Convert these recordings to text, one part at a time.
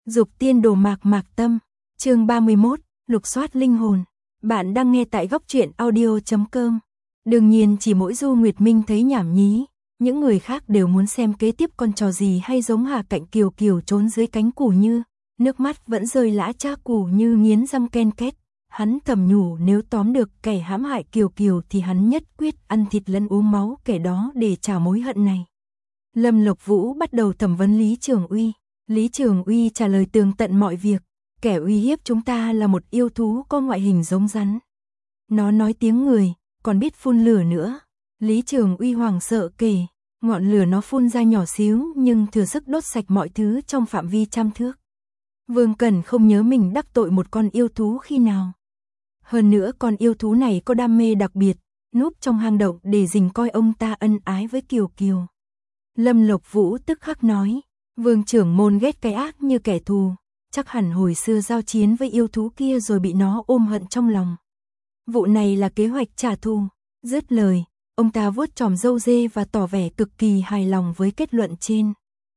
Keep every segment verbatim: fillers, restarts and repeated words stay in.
Dục tiên đồ mạc mạc tâm, chương ba mươi mốt, lục soát linh hồn. Bạn đang nghe tại góc truyện audio chấm com. Đương nhiên chỉ mỗi Du Nguyệt Minh thấy nhảm nhí, những người khác đều muốn xem kế tiếp con trò gì hay giống Hà Cạnh Kiều Kiều trốn dưới cánh củ như, nước mắt vẫn rơi lã chã củ như nghiến răng ken két. Hắn thầm nhủ nếu tóm được kẻ hãm hại Kiều Kiều thì hắn nhất quyết ăn thịt lẫn uống máu kẻ đó để trả mối hận này. Lâm Lộc Vũ bắt đầu thẩm vấn Lý Trường Uy. Lý Trường Uy trả lời tường tận mọi việc. Kẻ uy hiếp chúng ta là một yêu thú có ngoại hình giống rắn. Nó nói tiếng người, còn biết phun lửa nữa. Lý Trường Uy hoảng sợ kể, ngọn lửa nó phun ra nhỏ xíu nhưng thừa sức đốt sạch mọi thứ trong phạm vi trăm thước. Vương Cẩn không nhớ mình đắc tội một con yêu thú khi nào. Hơn nữa con yêu thú này có đam mê đặc biệt, núp trong hang động để rình coi ông ta ân ái với Kiều Kiều. Lâm Lộc Vũ tức khắc nói, Vương trưởng môn ghét cái ác như kẻ thù, chắc hẳn hồi xưa giao chiến với yêu thú kia rồi bị nó ôm hận trong lòng. Vụ này là kế hoạch trả thù. Dứt lời, ông ta vuốt chòm râu dê và tỏ vẻ cực kỳ hài lòng với kết luận trên.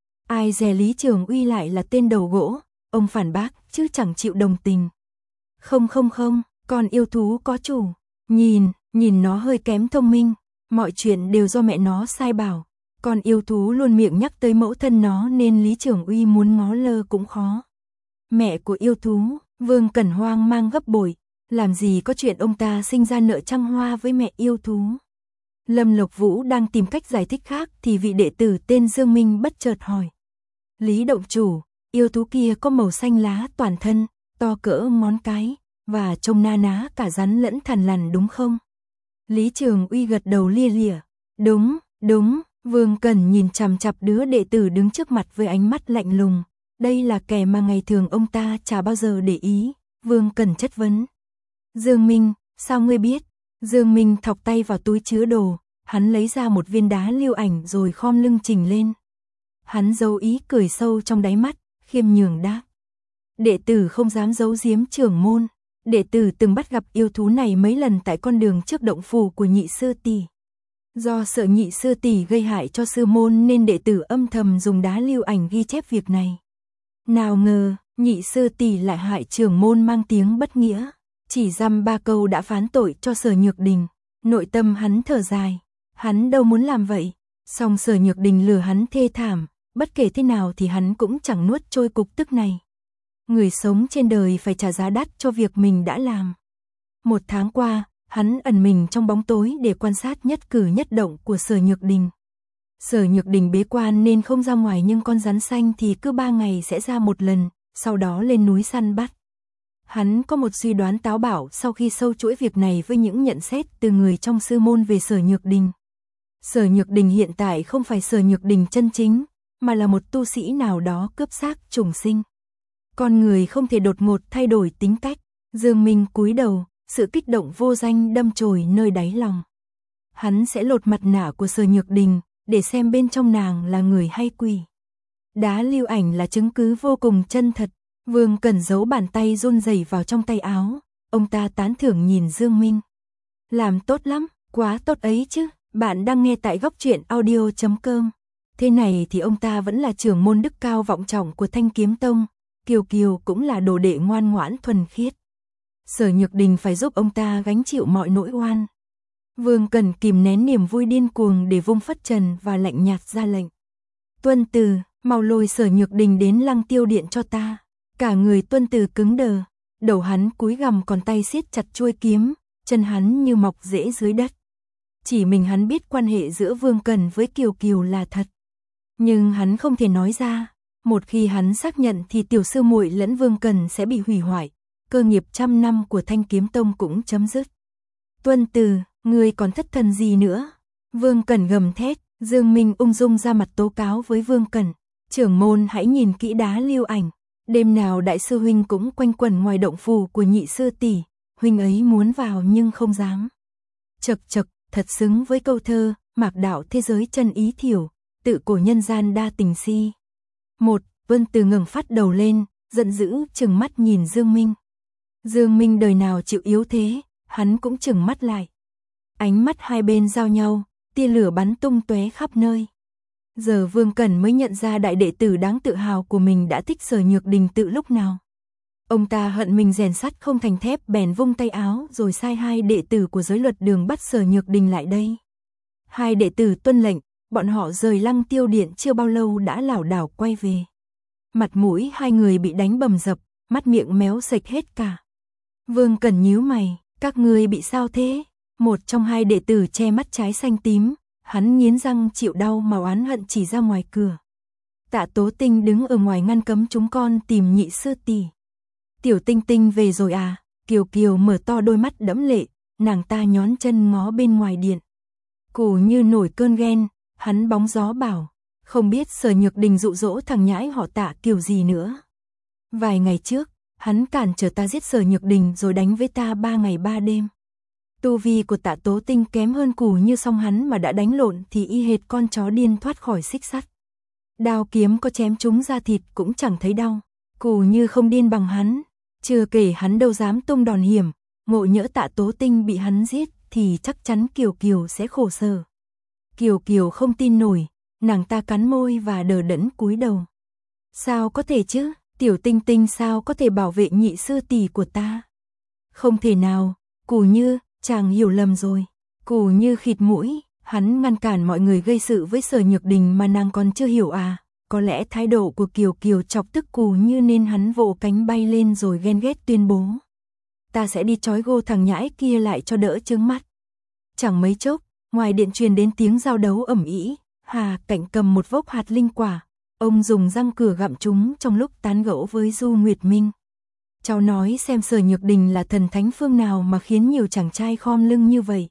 Ai dè Lý Trường Uy lại là tên đầu gỗ, ông phản bác chứ chẳng chịu đồng tình. Không không không, con yêu thú có chủ, nhìn, nhìn nó hơi kém thông minh, mọi chuyện đều do mẹ nó sai bảo. Con yêu thú luôn miệng nhắc tới mẫu thân nó nên Lý Trường Uy muốn ngó lơ cũng khó. Mẹ của yêu thú, Vương Cẩn hoang mang gấp bội, làm gì có chuyện ông ta sinh ra nợ trăng hoa với mẹ yêu thú. Lâm Lộc Vũ đang tìm cách giải thích khác thì vị đệ tử tên Dương Minh bất chợt hỏi. Lý động chủ, yêu thú kia có màu xanh lá toàn thân, to cỡ ngón cái, và trông na ná cả rắn lẫn thằn lằn đúng không? Lý Trường Uy gật đầu lia lịa. Đúng, đúng. Vương Cẩn nhìn chằm chằm đứa đệ tử đứng trước mặt với ánh mắt lạnh lùng. Đây là kẻ mà ngày thường ông ta chả bao giờ để ý. Vương Cẩn chất vấn. Dương Minh, sao ngươi biết? Dương Minh thọc tay vào túi chứa đồ. Hắn lấy ra một viên đá lưu ảnh rồi khom lưng trình lên. Hắn giấu ý cười sâu trong đáy mắt, khiêm nhường đáp. Đệ tử không dám giấu giếm trưởng môn. Đệ tử từng bắt gặp yêu thú này mấy lần tại con đường trước động phủ của nhị sư tỷ. Do sợ nhị sư tỷ gây hại cho sư môn nên đệ tử âm thầm dùng đá lưu ảnh ghi chép việc này. Nào ngờ, nhị sư tỷ lại hại trưởng môn mang tiếng bất nghĩa. Chỉ dăm ba câu đã phán tội cho Sở Nhược Đình. Nội tâm hắn thở dài. Hắn đâu muốn làm vậy. Song Sở Nhược Đình lừa hắn thê thảm. Bất kể thế nào thì hắn cũng chẳng nuốt trôi cục tức này. Người sống trên đời phải trả giá đắt cho việc mình đã làm. Một tháng qua, hắn ẩn mình trong bóng tối để quan sát nhất cử nhất động của Sở Nhược Đình. Sở Nhược Đình bế quan nên không ra ngoài nhưng con rắn xanh thì cứ ba ngày sẽ ra một lần, sau đó lên núi săn bắt. Hắn có một suy đoán táo bạo sau khi sâu chuỗi việc này với những nhận xét từ người trong sư môn về Sở Nhược Đình. Sở Nhược Đình hiện tại không phải Sở Nhược Đình chân chính, mà là một tu sĩ nào đó cướp xác trùng sinh. Con người không thể đột ngột thay đổi tính cách. Dương Minh cúi đầu. Sự kích động vô danh đâm chồi nơi đáy lòng. Hắn sẽ lột mặt nạ của Sở Nhược Đình, để xem bên trong nàng là người hay quỷ. Đá lưu ảnh là chứng cứ vô cùng chân thật. Vương Cẩn giấu bàn tay run rẩy vào trong tay áo. Ông ta tán thưởng nhìn Dương Minh. Làm tốt lắm, quá tốt ấy chứ. Bạn đang nghe tại góc truyện audio chấm com. Thế này thì ông ta vẫn là trưởng môn đức cao vọng trọng của Thanh Kiếm Tông. Kiều Kiều cũng là đồ đệ ngoan ngoãn thuần khiết. Sở Nhược Đình phải giúp ông ta gánh chịu mọi nỗi oan. Vương Cẩn kìm nén niềm vui điên cuồng để vung phất trần và lạnh nhạt ra lệnh. Tuân Từ, mau lôi Sở Nhược Đình đến Lăng Tiêu Điện cho ta. Cả người Tuân Từ cứng đờ, đầu hắn cúi gằm còn tay siết chặt chuôi kiếm, chân hắn như mọc rễ dưới đất. Chỉ mình hắn biết quan hệ giữa Vương Cẩn với Kiều Kiều là thật. Nhưng hắn không thể nói ra, một khi hắn xác nhận thì tiểu sư muội lẫn Vương Cẩn sẽ bị hủy hoại. Cơ nghiệp trăm năm của Thanh Kiếm Tông cũng chấm dứt. Tuân Từ, ngươi còn thất thần gì nữa? Vương Cẩn gầm thét. Dương Minh ung dung ra mặt tố cáo với Vương Cẩn. Trưởng môn hãy nhìn kỹ đá lưu ảnh. Đêm nào đại sư huynh cũng quanh quẩn ngoài động phủ của nhị sư tỷ. Huynh ấy muốn vào nhưng không dám. Chật chật, thật xứng với câu thơ. Mạc đạo thế giới chân ý thiểu, tự cổ nhân gian đa tình si. Một, Tuân Từ ngẩng phát đầu lên, giận dữ trừng mắt nhìn Dương Minh. Dương Minh đời nào chịu yếu thế, hắn cũng chừng mắt lại. Ánh mắt hai bên giao nhau, tia lửa bắn tung tóe khắp nơi. Giờ Vương Cẩn mới nhận ra đại đệ tử đáng tự hào của mình đã thích Sở Nhược Đình từ lúc nào. Ông ta hận mình rèn sắt không thành thép, bèn vung tay áo rồi sai hai đệ tử của giới luật đường bắt Sở Nhược Đình lại đây. Hai đệ tử tuân lệnh, bọn họ rời Lăng Tiêu Điện chưa bao lâu đã lảo đảo quay về. Mặt mũi hai người bị đánh bầm dập, mắt miệng méo sạch hết cả. Vương Cẩn nhíu mày, các ngươi bị sao thế? Một trong hai đệ tử che mắt trái xanh tím, hắn nghiến răng chịu đau mà oán hận chỉ ra ngoài cửa. Tạ Tố Tinh đứng ở ngoài ngăn cấm chúng con tìm nhị sư tỷ. Tiểu Tinh Tinh về rồi à? Kiều Kiều mở to đôi mắt đẫm lệ, nàng ta nhón chân ngó bên ngoài điện. Cù như nổi cơn ghen, hắn bóng gió bảo, không biết Sở Nhược Đình dụ dỗ thằng nhãi họ Tạ kiểu gì nữa. Vài ngày trước, hắn cản trở ta giết Sở Nhược Đình rồi đánh với ta ba ngày ba đêm. Tu vi của Tạ Tố Tinh kém hơn Cù như, song hắn mà đã đánh lộn thì y hệt con chó điên thoát khỏi xích sắt. Đao kiếm có chém trúng da thịt cũng chẳng thấy đau. Cù như không điên bằng hắn, chưa kể hắn đâu dám tung đòn hiểm, ngộ nhỡ Tạ Tố Tinh bị hắn giết thì chắc chắn Kiều Kiều sẽ khổ sở. Kiều Kiều không tin nổi, nàng ta cắn môi và đờ đẫn cúi đầu. Sao có thể chứ, Tiểu Tinh Tinh sao có thể bảo vệ nhị sư tỷ của ta? Không thể nào, Cù như, chàng hiểu lầm rồi. Cù như khịt mũi, hắn ngăn cản mọi người gây sự với Sở Nhược Đình mà nàng còn chưa hiểu à? Có lẽ thái độ của Kiều Kiều chọc tức Cù như nên hắn vỗ cánh bay lên rồi ghen ghét tuyên bố. Ta sẽ đi trói gô thằng nhãi kia lại cho đỡ chướng mắt. Chẳng mấy chốc, ngoài điện truyền đến tiếng giao đấu ầm ĩ. Hà Cảnh cầm một vốc hạt linh quả, ông dùng răng cửa gặm chúng trong lúc tán gẫu với Du Nguyệt Minh. Cháu nói xem Sở Nhược Đình là thần thánh phương nào mà khiến nhiều chàng trai khom lưng như vậy.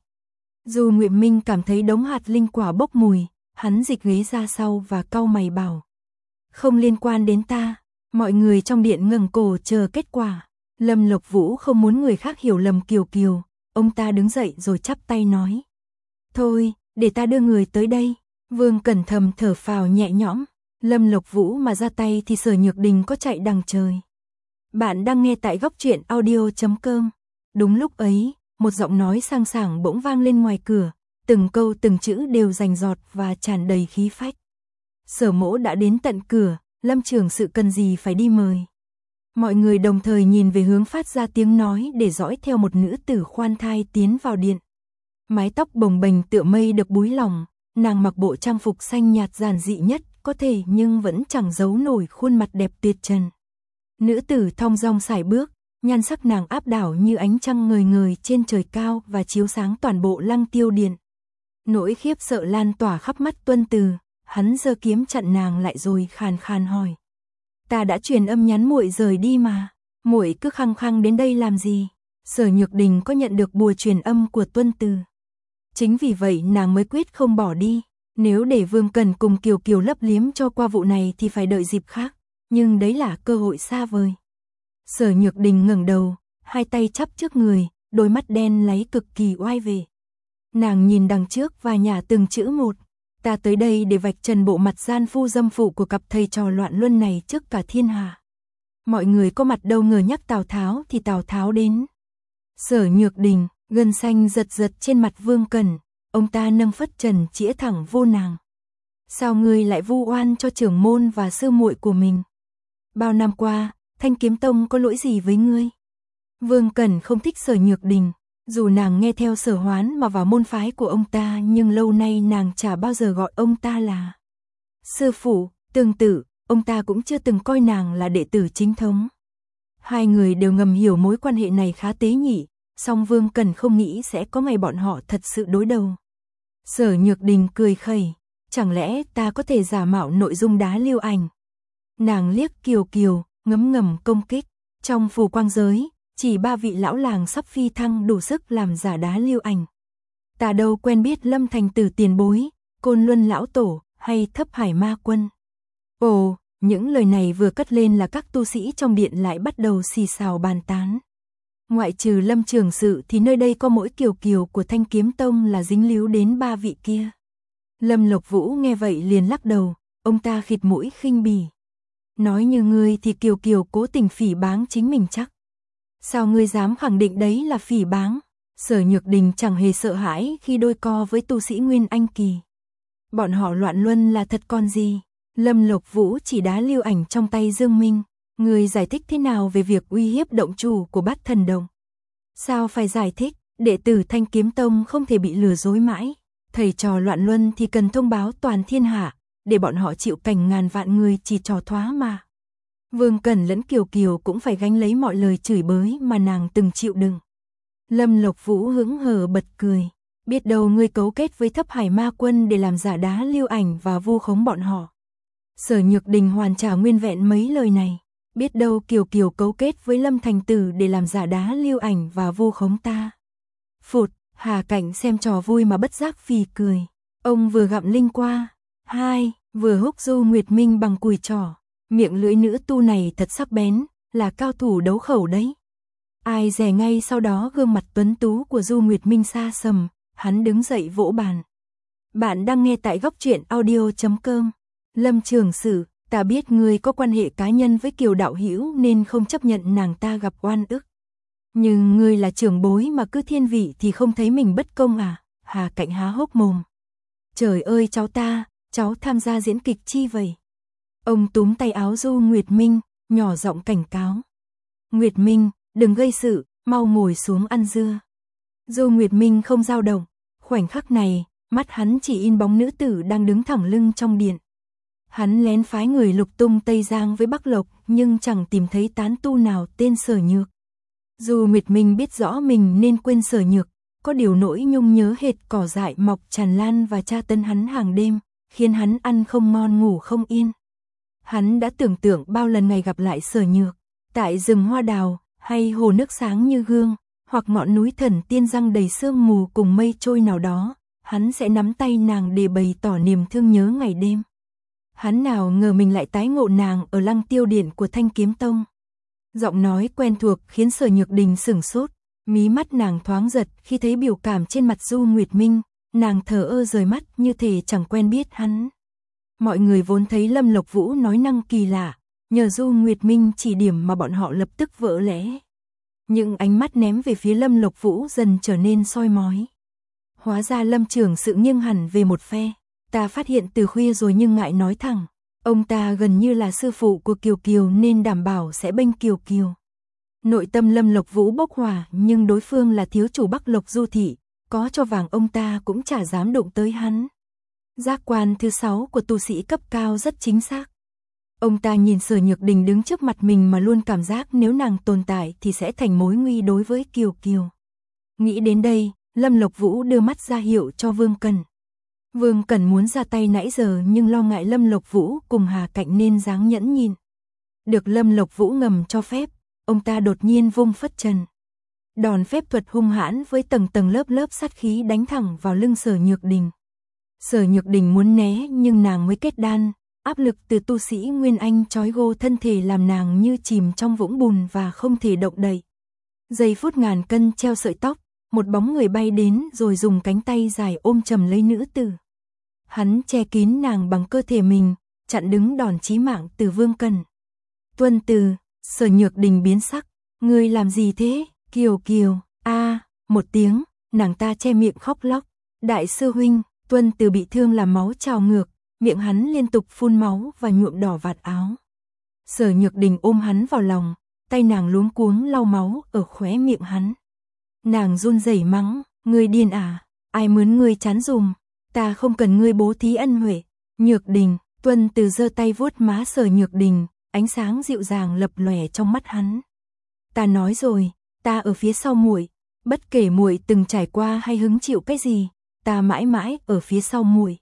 Du Nguyệt Minh cảm thấy đống hạt linh quả bốc mùi, hắn dịch ghế ra sau và cau mày bảo. Không liên quan đến ta. Mọi người trong điện ngẩng cổ chờ kết quả. Lâm Lộc Vũ không muốn người khác hiểu lầm Kiều Kiều, ông ta đứng dậy rồi chắp tay nói. Thôi, để ta đưa người tới đây. Vương Cẩn thầm thở phào nhẹ nhõm, Lâm Lộc Vũ mà ra tay thì Sở Nhược Đình có chạy đằng trời. Bạn đang nghe tại góc truyện audio chấm com. Đúng lúc ấy, một giọng nói sang sảng bỗng vang lên ngoài cửa, từng câu từng chữ đều rành rọt và tràn đầy khí phách. Sở Mỗ đã đến tận cửa, Lâm trưởng sự cần gì phải đi mời. Mọi người đồng thời nhìn về hướng phát ra tiếng nói để dõi theo một nữ tử khoan thai tiến vào điện. Mái tóc bồng bềnh tựa mây được búi lòng, nàng mặc bộ trang phục xanh nhạt giản dị nhất có thể nhưng vẫn chẳng giấu nổi khuôn mặt đẹp tuyệt trần. Nữ tử thong dong sải bước, nhan sắc nàng áp đảo như ánh trăng ngời ngời trên trời cao và chiếu sáng toàn bộ Lăng Tiêu Điện. Nỗi khiếp sợ lan tỏa khắp mắt Tuân Từ, hắn giơ kiếm chặn nàng lại rồi khàn khàn hỏi. Ta đã truyền âm nhắn muội rời đi mà, muội cứ khăng khăng đến đây làm gì? Sở Nhược Đình có nhận được bùa truyền âm của Tuân Từ. Chính vì vậy nàng mới quyết không bỏ đi, nếu để Vương Cẩn cùng Kiều Kiều lấp liếm cho qua vụ này thì phải đợi dịp khác, nhưng đấy là cơ hội xa vời. Sở Nhược Đình ngẩng đầu, hai tay chắp trước người, đôi mắt đen láy cực kỳ oai vệ. Nàng nhìn đằng trước và nhả từng chữ một. Ta tới đây để vạch trần bộ mặt gian phu dâm phụ của cặp thầy trò loạn luân này trước cả thiên hạ. Mọi người có mặt đâu ngờ nhắc Tào Tháo thì Tào Tháo đến. Sở Nhược Đình, gân xanh giật giật trên mặt Vương Cẩn, ông ta nâng phất trần chĩa thẳng vô nàng. Sao ngươi lại vu oan cho trưởng môn và sư muội của mình? Bao năm qua, Thanh Kiếm Tông có lỗi gì với ngươi? Vương Cẩn không thích Sở Nhược Đình, dù nàng nghe theo Sở Hoán mà vào môn phái của ông ta nhưng lâu nay nàng chả bao giờ gọi ông ta là sư phụ, tương tự, ông ta cũng chưa từng coi nàng là đệ tử chính thống. Hai người đều ngầm hiểu mối quan hệ này khá tế nhị, song Vương Cẩn không nghĩ sẽ có ngày bọn họ thật sự đối đầu. Sở Nhược Đình cười khẩy, chẳng lẽ ta có thể giả mạo nội dung đá lưu ảnh? Nàng liếc Kiều Kiều, ngấm ngầm công kích, trong phù quang giới, chỉ ba vị lão làng sắp phi thăng đủ sức làm giả đá lưu ảnh. Ta đâu quen biết Lâm Thành Tử tiền bối, Côn Luân lão tổ, hay Thấp Hải Ma Quân. Ồ, những lời này vừa cất lên là các tu sĩ trong điện lại bắt đầu xì xào bàn tán. Ngoại trừ Lâm trưởng sự thì nơi đây có mỗi Kiều Kiều của Thanh Kiếm Tông là dính líu đến ba vị kia. Lâm Lộc Vũ nghe vậy liền lắc đầu, ông ta khịt mũi khinh bỉ. Nói như ngươi thì Kiều Kiều cố tình phỉ báng chính mình chắc. Sao ngươi dám khẳng định đấy là phỉ báng? Sở Nhược Đình chẳng hề sợ hãi khi đôi co với tu sĩ Nguyên Anh Kỳ. Bọn họ loạn luân là thật con gì? Lâm Lộc Vũ chỉ đá lưu ảnh trong tay Dương Minh. Người giải thích thế nào về việc uy hiếp động chủ của Bát Thần Đồng? Sao phải giải thích? Đệ tử Thanh Kiếm Tông không thể bị lừa dối mãi. Thầy trò loạn luân thì cần thông báo toàn thiên hạ, để bọn họ chịu cảnh ngàn vạn người chỉ trò thoá mà. Vương Cẩn lẫn Kiều Kiều cũng phải gánh lấy mọi lời chửi bới mà nàng từng chịu đựng. Lâm Lộc Vũ hững hờ bật cười. Biết đâu ngươi cấu kết với Thấp Hải Ma Quân để làm giả đá lưu ảnh và vu khống bọn họ. Sở Nhược Đình hoàn trả nguyên vẹn mấy lời này. Biết đâu Kiều Kiều cấu kết với Lâm Thành Tử để làm giả đá lưu ảnh và vu khống ta. Phụt, Hà Cảnh xem trò vui mà bất giác phì cười. Ông vừa gặm linh qua, hai, vừa húc Du Nguyệt Minh bằng cùi trỏ. Miệng lưỡi nữ tu này thật sắc bén, là cao thủ đấu khẩu đấy. Ai dè ngay sau đó gương mặt tuấn tú của Du Nguyệt Minh xa sầm, hắn đứng dậy vỗ bàn. Bạn đang nghe tại góc truyện audio chấm com. Lâm Trường Sử, ta biết ngươi có quan hệ cá nhân với Kiều đạo hữu nên không chấp nhận nàng ta gặp oan ức. Nhưng ngươi là trưởng bối mà cứ thiên vị thì không thấy mình bất công à? Hà Cảnh há hốc mồm. Trời ơi cháu ta, cháu tham gia diễn kịch chi vậy? Ông túm tay áo Du Nguyệt Minh, nhỏ giọng cảnh cáo. Nguyệt Minh, đừng gây sự, mau ngồi xuống ăn dưa. Du Nguyệt Minh không dao động, khoảnh khắc này, mắt hắn chỉ in bóng nữ tử đang đứng thẳng lưng trong điện. Hắn lén phái người lục tung Tây Giang với Bắc Lộc nhưng chẳng tìm thấy tán tu nào tên Sở Nhược. Du Nguyệt Minh biết rõ mình nên quên Sở Nhược, có điều nỗi nhung nhớ hệt cỏ dại mọc tràn lan và tra tấn hắn hàng đêm, khiến hắn ăn không ngon ngủ không yên. Hắn đã tưởng tượng bao lần ngày gặp lại Sở Nhược, tại rừng hoa đào, hay hồ nước sáng như gương, hoặc ngọn núi thần tiên răng đầy sương mù cùng mây trôi nào đó, hắn sẽ nắm tay nàng để bày tỏ niềm thương nhớ ngày đêm. Hắn nào ngờ mình lại tái ngộ nàng ở Lăng Tiêu Điện của Thanh Kiếm Tông. Giọng nói quen thuộc khiến Sở Nhược Đình sửng sốt, mí mắt nàng thoáng giật khi thấy biểu cảm trên mặt Du Nguyệt Minh, nàng thờ ơ rời mắt như thể chẳng quen biết hắn. Mọi người vốn thấy Lâm Lộc Vũ nói năng kỳ lạ, nhờ Du Nguyệt Minh chỉ điểm mà bọn họ lập tức vỡ lẽ. Những ánh mắt ném về phía Lâm Lộc Vũ dần trở nên soi mói. Hóa ra Lâm Trường Sự nghiêng hẳn về một phe. Ta phát hiện từ khuya rồi nhưng ngại nói thẳng. Ông ta gần như là sư phụ của Kiều Kiều nên đảm bảo sẽ bênh Kiều Kiều. Nội tâm Lâm Lộc Vũ bốc hỏa nhưng đối phương là thiếu chủ Bắc Lộc Du Thị, có cho vàng ông ta cũng chả dám đụng tới hắn. Giác quan thứ sáu của tu sĩ cấp cao rất chính xác. Ông ta nhìn Sở Nhược Đình đứng trước mặt mình mà luôn cảm giác nếu nàng tồn tại thì sẽ thành mối nguy đối với Kiều Kiều. Nghĩ đến đây, Lâm Lộc Vũ đưa mắt ra hiệu cho Vương Cẩn. Vương Cẩn muốn ra tay nãy giờ nhưng lo ngại Lâm Lộc Vũ cùng Hà Cảnh nên dáng nhẫn nhìn. Được Lâm Lộc Vũ ngầm cho phép, ông ta đột nhiên vung phất trần. Đòn phép thuật hung hãn với tầng tầng lớp lớp sát khí đánh thẳng vào lưng Sở Nhược Đình. Sở Nhược Đình muốn né nhưng nàng mới kết đan, áp lực từ tu sĩ Nguyên Anh trói gô thân thể làm nàng như chìm trong vũng bùn và không thể động đậy. Giây phút ngàn cân treo sợi tóc, một bóng người bay đến rồi dùng cánh tay dài ôm chầm lấy nữ tử. Hắn che kín nàng bằng cơ thể mình, chặn đứng đòn chí mạng từ Vương Cẩn. Tuân từ, Sở Nhược Đình biến sắc, ngươi làm gì thế? Kiều Kiều, a, một tiếng, nàng ta che miệng khóc lóc. Đại sư huynh, Tuân từ bị thương làm máu trào ngược, miệng hắn liên tục phun máu và nhuộm đỏ vạt áo. Sở Nhược Đình ôm hắn vào lòng, tay nàng luống cuống lau máu ở khóe miệng hắn. Nàng run rẩy mắng, ngươi điên à, ai mướn ngươi chán dùm, ta không cần ngươi bố thí ân huệ. Nhược Đình, Tuân từ giơ tay vuốt má Sở Nhược Đình, ánh sáng dịu dàng lập lòe trong mắt hắn. Ta nói rồi, ta ở phía sau muội, bất kể muội từng trải qua hay hứng chịu cái gì, ta mãi mãi ở phía sau muội.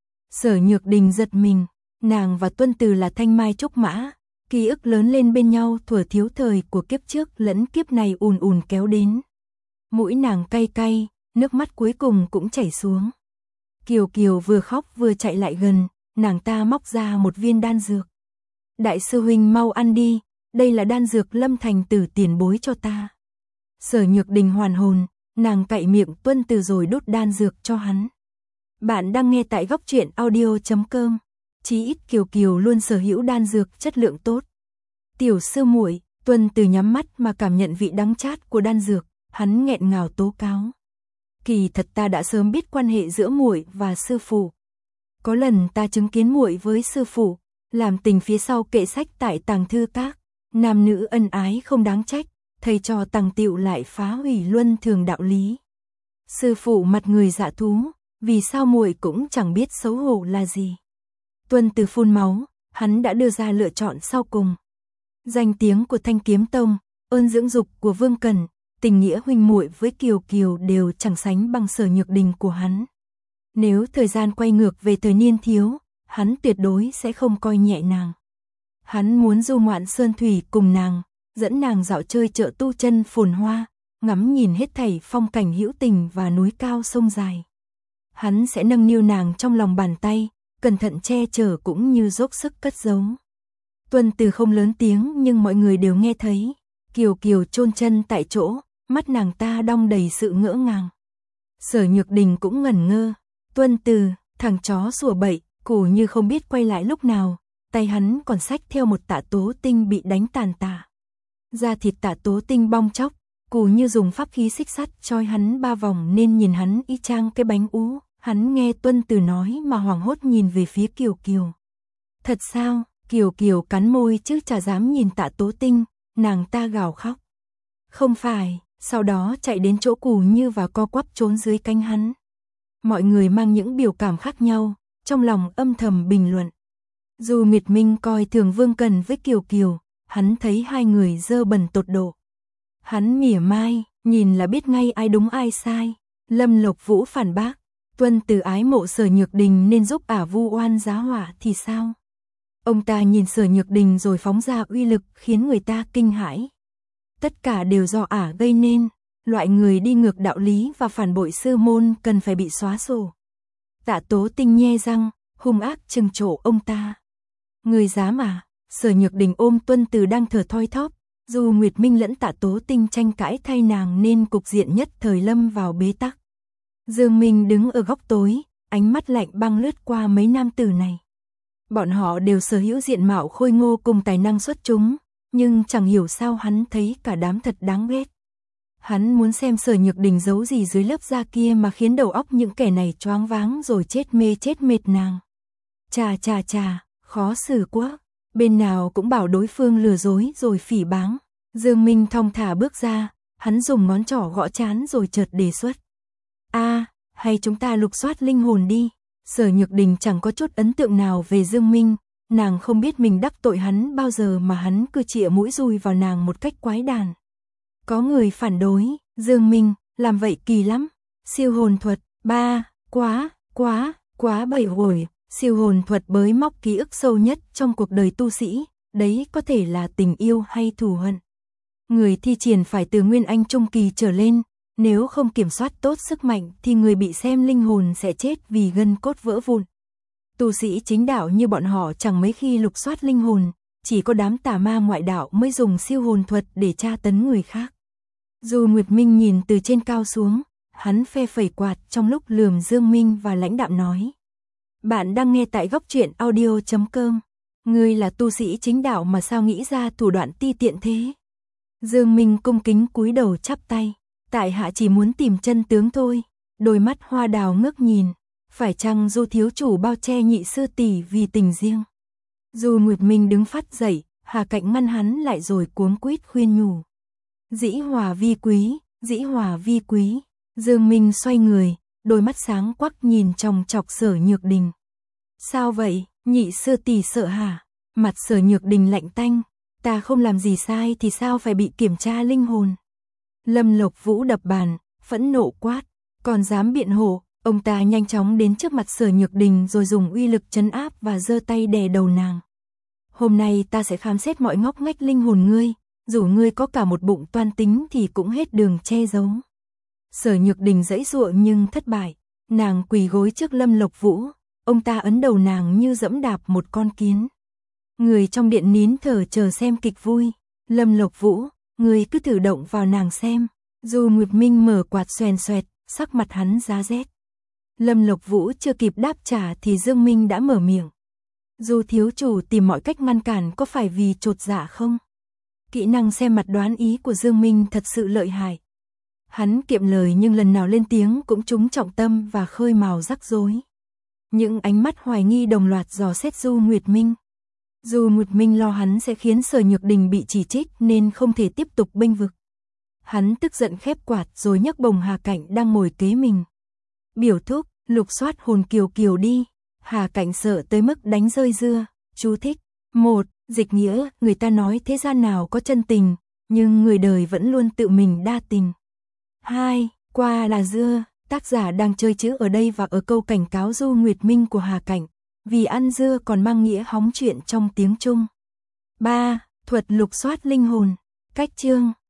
Sở Nhược Đình giật mình, nàng và Tuân từ là thanh mai trúc mã, ký ức lớn lên bên nhau thuở thiếu thời của kiếp trước lẫn kiếp này ùn ùn kéo đến. Mũi nàng cay cay, nước mắt cuối cùng cũng chảy xuống. Kiều Kiều vừa khóc vừa chạy lại gần, nàng ta móc ra một viên đan dược. Đại sư huynh mau ăn đi, đây là đan dược Lâm Thành Tử tiền bối cho ta. Sở Nhược Đình hoàn hồn, nàng cạy miệng Tuân từ rồi đút đan dược cho hắn. Bạn đang nghe tại góc truyện audio chấm com. Chí ít Kiều Kiều luôn sở hữu đan dược chất lượng tốt. Tiểu sư muội, Tuân từ nhắm mắt mà cảm nhận vị đắng chát của đan dược, hắn nghẹn ngào tố cáo. Kỳ thật ta đã sớm biết quan hệ giữa muội và sư phụ. Có lần ta chứng kiến muội với sư phụ, làm tình phía sau kệ sách tại tàng thư các, nam nữ ân ái không đáng trách, thầy trò tàng tiệu lại phá hủy luân thường đạo lý. Sư phụ mặt người dạ thú, vì sao muội cũng chẳng biết xấu hổ là gì. Tuân Từ phun máu, hắn đã đưa ra lựa chọn sau cùng. Danh tiếng của Thanh Kiếm Tông, ơn dưỡng dục của Vương Cẩn, tình nghĩa huynh muội với Kiều Kiều đều chẳng sánh bằng Sở Nhược Đình của hắn. Nếu thời gian quay ngược về thời niên thiếu, hắn tuyệt đối sẽ không coi nhẹ nàng. Hắn muốn du ngoạn sơn thủy cùng nàng, dẫn nàng dạo chơi chợ tu chân phồn hoa, ngắm nhìn hết thảy phong cảnh hữu tình và núi cao sông dài. Hắn sẽ nâng niu nàng trong lòng bàn tay, cẩn thận che chở cũng như dốc sức cất giấu. Tuân Từ không lớn tiếng nhưng mọi người đều nghe thấy. Kiều Kiều chôn chân tại chỗ, mắt nàng ta đong đầy sự ngỡ ngàng. Sở Nhược Đình cũng ngẩn ngơ. Tuân Từ, thằng chó sủa bậy, củ như không biết quay lại lúc nào, tay hắn còn xách theo một tạ tố tinh bị đánh tàn tạ. Da thịt tạ tố tinh bong chóc, củ như dùng pháp khí xích sắt trói hắn ba vòng nên nhìn hắn y chang cái bánh ú. Hắn nghe Tuân Từ nói mà hoảng hốt nhìn về phía Kiều Kiều. Thật sao? Kiều Kiều cắn môi chứ chả dám nhìn tạ tố tinh, nàng ta gào khóc. Không phải, sau đó chạy đến chỗ Cù Như và co quắp trốn dưới cánh hắn. Mọi người mang những biểu cảm khác nhau, trong lòng âm thầm bình luận. Dù Nguyệt Minh coi thường Vương Cần với Kiều Kiều, hắn thấy hai người dơ bẩn tột độ. Hắn mỉa mai, nhìn là biết ngay ai đúng ai sai. Lâm Lộc Vũ phản bác, Tuân Từ ái mộ Sở Nhược Đình nên giúp ả vu oan giá họa thì sao? Ông ta nhìn Sở Nhược Đình rồi phóng ra uy lực khiến người ta kinh hãi. Tất cả đều do ả gây nên, loại người đi ngược đạo lý và phản bội sư môn cần phải bị xóa sổ. Tạ Tố Tinh nhe răng, hung ác trừng trộ ông ta. Người dám à? Sở Nhược Đình ôm Tuân Từ đang thở thoi thóp, dù Nguyệt Minh lẫn Tạ Tố Tinh tranh cãi thay nàng nên cục diện nhất thời lâm vào bế tắc. Dương Minh đứng ở góc tối, ánh mắt lạnh băng lướt qua mấy nam tử này. Bọn họ đều sở hữu diện mạo khôi ngô cùng tài năng xuất chúng, nhưng chẳng hiểu sao hắn thấy cả đám thật đáng ghét. Hắn muốn xem Sở Nhược Đình giấu gì dưới lớp da kia mà khiến đầu óc những kẻ này choáng váng rồi chết mê chết mệt nàng. Chà chà chà, khó xử quá, bên nào cũng bảo đối phương lừa dối rồi phỉ báng. Dương Minh thong thả bước ra, hắn dùng ngón trỏ gõ trán rồi chợt đề xuất. A, à, hay chúng ta lục soát linh hồn đi. Sở Nhược Đình chẳng có chút ấn tượng nào về Dương Minh, nàng không biết mình đắc tội hắn bao giờ mà hắn cứ chĩa mũi dùi vào nàng một cách quái đản. Có người phản đối, Dương Minh, làm vậy kỳ lắm. Siêu hồn thuật, ba, quá, quá, quá bậy hồi. Siêu hồn thuật bới móc ký ức sâu nhất trong cuộc đời tu sĩ, đấy có thể là tình yêu hay thù hận. Người thi triển phải từ Nguyên Anh Trung Kỳ trở lên, nếu không kiểm soát tốt sức mạnh thì người bị xem linh hồn sẽ chết vì gân cốt vỡ vụn. Tu sĩ chính đạo như bọn họ chẳng mấy khi lục soát linh hồn, chỉ có đám tà ma ngoại đạo mới dùng siêu hồn thuật để tra tấn người khác. Dù Nguyệt Minh nhìn từ trên cao xuống, hắn phe phẩy quạt trong lúc lườm Dương Minh và lãnh đạm nói. Bạn đang nghe tại góc truyện audio chấm com. Ngươi là tu sĩ chính đạo mà sao nghĩ ra thủ đoạn ti tiện thế? Dương Minh cung kính cúi đầu chắp tay. Tại hạ chỉ muốn tìm chân tướng thôi. Đôi mắt hoa đào ngước nhìn. Phải chăng Du thiếu chủ bao che nhị sư tỷ vì tình riêng? Dù Nguyệt Minh đứng phát dậy, Hà Cạnh ngăn hắn lại rồi cuống quýt khuyên nhủ. Dĩ hòa vi quý, dĩ hòa vi quý. Dương Minh xoay người, đôi mắt sáng quắc nhìn chòng chọc Sở Nhược Đình. Sao vậy, nhị sư tỷ sợ hả? Mặt Sở Nhược Đình lạnh tanh. Ta không làm gì sai thì sao phải bị kiểm tra linh hồn? Lâm Lộc Vũ đập bàn, phẫn nộ quát. Còn dám biện hộ? Ông ta nhanh chóng đến trước mặt Sở Nhược Đình rồi dùng uy lực trấn áp và giơ tay đè đầu nàng. Hôm nay ta sẽ khám xét mọi ngóc ngách linh hồn ngươi, dù ngươi có cả một bụng toan tính thì cũng hết đường che giấu. Sở Nhược Đình giãy giụa nhưng thất bại, nàng quỳ gối trước Lâm Lộc Vũ, ông ta ấn đầu nàng như dẫm đạp một con kiến. Người trong điện nín thở chờ xem kịch vui. Lâm Lộc Vũ, ngươi cứ thử động vào nàng xem. Dù Nguyệt Minh mở quạt xoèn xoẹt, sắc mặt hắn giá rét. Lâm Lộc Vũ chưa kịp đáp trả thì Dương Minh đã mở miệng. Dù thiếu chủ tìm mọi cách ngăn cản có phải vì chột dạ không? Kỹ năng xem mặt đoán ý của Dương Minh thật sự lợi hại. Hắn kiệm lời nhưng lần nào lên tiếng cũng trúng trọng tâm và khơi mào rắc rối. Những ánh mắt hoài nghi đồng loạt dò xét Du Nguyệt Minh. Du Nguyệt Minh lo hắn sẽ khiến Sở Nhược Đình bị chỉ trích nên không thể tiếp tục bênh vực. Hắn tức giận khép quạt rồi nhấc bổng Hà Cảnh đang ngồi kế mình. Biểu thúc, lục soát hồn kiều kiều đi. Hà Cảnh sợ tới mức đánh rơi dưa. Chú thích. Một. Dịch nghĩa, người ta nói thế gian nào có chân tình, nhưng người đời vẫn luôn tự mình đa tình. Hai. Qua là dưa, tác giả đang chơi chữ ở đây và ở câu cảnh cáo Du Nguyệt Minh của Hà Cảnh, vì ăn dưa còn mang nghĩa hóng chuyện trong tiếng Trung. Ba. Thuật lục soát linh hồn. Cách chương.